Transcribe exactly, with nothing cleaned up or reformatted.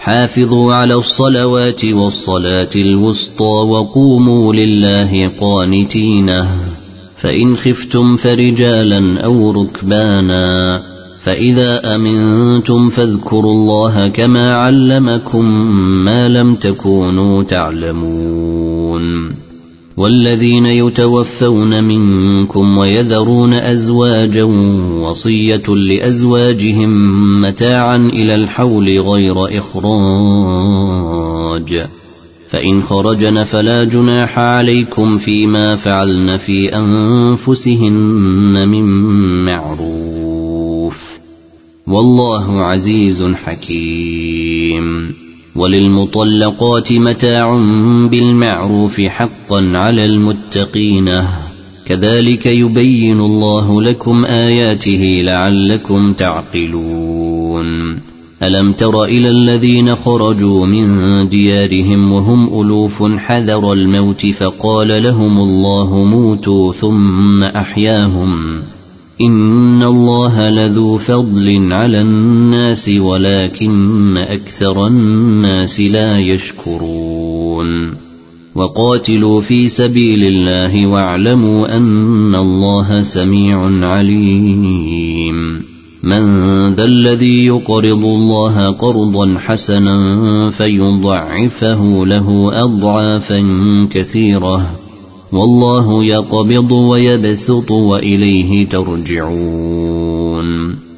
حافظوا على الصلوات والصلاة الوسطى وقوموا لله قانتين فإن خفتم فرجالا أو ركبانا فإذا أمنتم فاذكروا الله كما علمكم ما لم تكونوا تعلمون والذين يتوفون منكم ويذرون أزواجا وصية لأزواجهم متاعا إلى الحول غير إخراج فإن خرجن فلا جناح عليكم فيما فعلن في أنفسهن من معروف والله عزيز حكيم وللمطلقات متاع بالمعروف حقا على المتقين كذلك يبين الله لكم آياته لعلكم تعقلون ألم تر إلى الذين خرجوا من ديارهم وهم ألوف حذر الموت فقال لهم الله موتوا ثم أحياهم إن الله لذو فضل على الناس ولكن أكثر الناس لا يشكرون وقاتلوا في سبيل الله واعلموا أن الله سميع عليم من ذا الذي يقرض الله قرضا حسنا فيضعفه له أضعافا كثيرة والله يقبض ويبسط وإليه ترجعون